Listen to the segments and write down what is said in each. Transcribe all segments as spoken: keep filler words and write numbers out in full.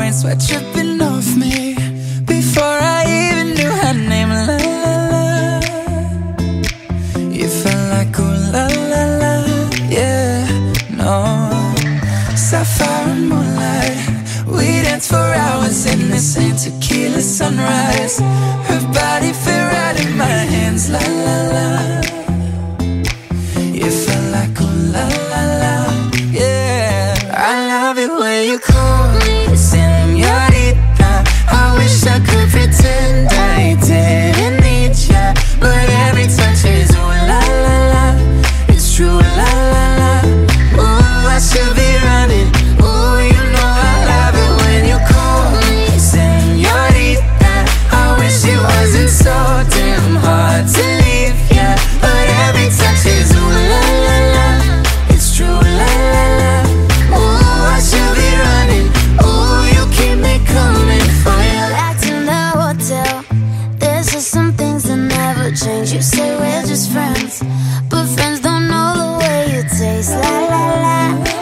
rain, sweat dripping off me before I even knew her name. La la la, you felt like ooh la la la, yeah, no. Sapphire and moonlight, we danced for hours in the same tequila sunrise. Her body fit right in my hands, la la la. You felt like ooh la la la, yeah. I love it when you call me señorita. I wish I could pretend I didn't need ya, but every touch is ooh la la la. It's true, la la la. Ooh, I should be running. Ooh, you know I love it when you call me señorita. I wish it wasn't so damn hard to leave ya, but every touch is ooh la la la. It's true, la la la. Ooh, I should be running. Ooh, you keep me coming for you. Back to the hotel, there's just some things that never change. You say we're just friends, but friends don't know the way you taste. La la la.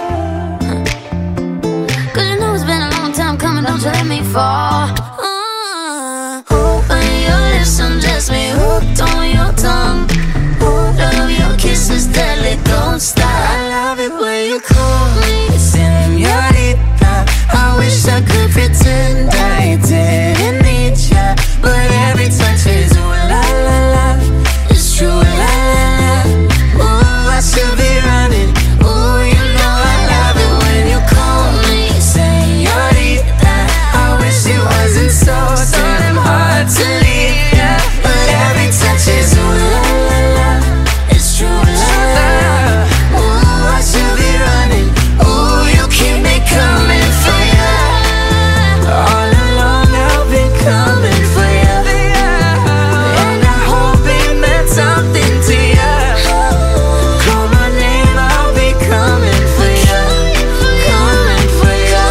Cause you know it's been a long time coming, don't you let me fall. uh, Open your lips, undress me, hooked on your tongue. Oh, love your kisses, deadly, don't stop. I love it when you call me señorita. I wish I could pretend I didn't need ya, but every touch is ooh la la la. It's true, la la la. Ooh, I should be running. Ooh, you know I love it when you call me señorita. I wish it wasn't so damn hard to leave ya, but every touch is ooh la la la. It's true, la la la. Ooh, I should be running. Ooh, you keep me coming for ya. All along I've been coming for ya, and I hope it meant something to ya. Call my name, I'll be coming for ya, coming for ya.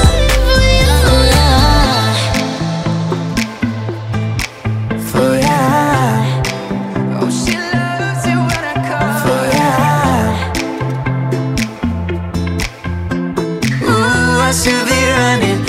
For ya. Oh, she loves it when I call for ya. Ooh, I should be running.